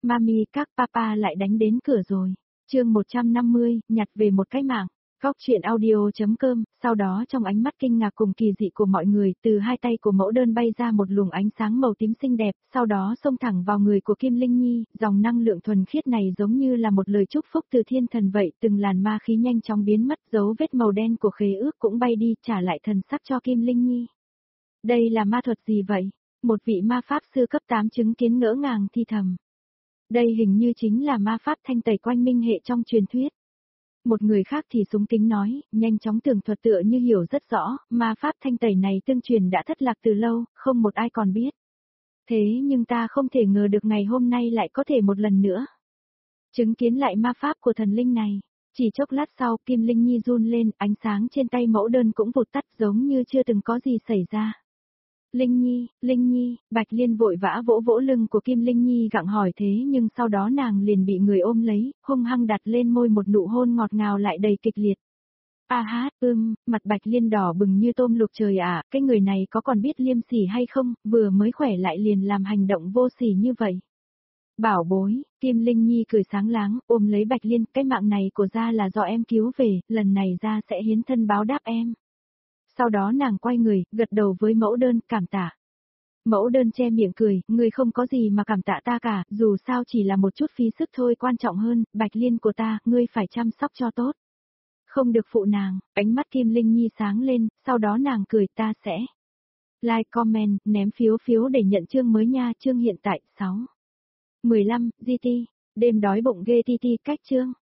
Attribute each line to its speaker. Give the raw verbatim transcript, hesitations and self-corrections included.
Speaker 1: Mami, các papa lại đánh đến cửa rồi. Chương một trăm năm mươi, nhặt về một cái mạng. Góc truyện audio.com, sau đó trong ánh mắt kinh ngạc cùng kỳ dị của mọi người, từ hai tay của mẫu đơn bay ra một luồng ánh sáng màu tím xinh đẹp, sau đó xông thẳng vào người của Kim Linh Nhi, dòng năng lượng thuần khiết này giống như là một lời chúc phúc từ thiên thần vậy, từng làn ma khí nhanh chóng biến mất, dấu vết màu đen của khế ước cũng bay đi, trả lại thần sắc cho Kim Linh Nhi. Đây là ma thuật gì vậy? Một vị ma pháp sư cấp tám chứng kiến ngỡ ngàng thi thầm. Đây hình như chính là ma pháp thanh tẩy quanh minh hệ trong truyền thuyết. Một người khác thì súng kính nói, nhanh chóng tường thuật tựa như hiểu rất rõ, ma pháp thanh tẩy này tương truyền đã thất lạc từ lâu, không một ai còn biết. Thế nhưng ta không thể ngờ được ngày hôm nay lại có thể một lần nữa chứng kiến lại ma pháp của thần linh này. Chỉ chốc lát sau, Kim Linh Nhi run lên, ánh sáng trên tay mẫu đơn cũng vụt tắt giống như chưa từng có gì xảy ra. Linh Nhi, Linh Nhi, Bạch Liên vội vã vỗ vỗ lưng của Kim Linh Nhi gặng hỏi thế nhưng sau đó nàng liền bị người ôm lấy, hung hăng đặt lên môi một nụ hôn ngọt ngào lại đầy kịch liệt. A hát, ưm, mặt Bạch Liên đỏ bừng như tôm luộc trời ạ, à, cái người này có còn biết liêm sỉ hay không, vừa mới khỏe lại liền làm hành động vô sỉ như vậy. Bảo bối, Kim Linh Nhi cười sáng láng, ôm lấy Bạch Liên, cái mạng này của gia là do em cứu về, lần này gia sẽ hiến thân báo đáp em. Sau đó nàng quay người, gật đầu với mẫu đơn, cảm tạ. Mẫu đơn che miệng cười, ngươi không có gì mà cảm tạ ta cả, dù sao chỉ là một chút phí sức thôi, quan trọng hơn, Bạch Liên của ta, ngươi phải chăm sóc cho tốt. Không được phụ nàng, ánh mắt Kim Linh Nhi sáng lên, sau đó nàng cười, ta sẽ like, comment, ném phiếu phiếu để nhận chương mới nha, chương hiện tại, sáu. mười lăm, giê tê, đêm đói bụng ghê ti ti cách chương.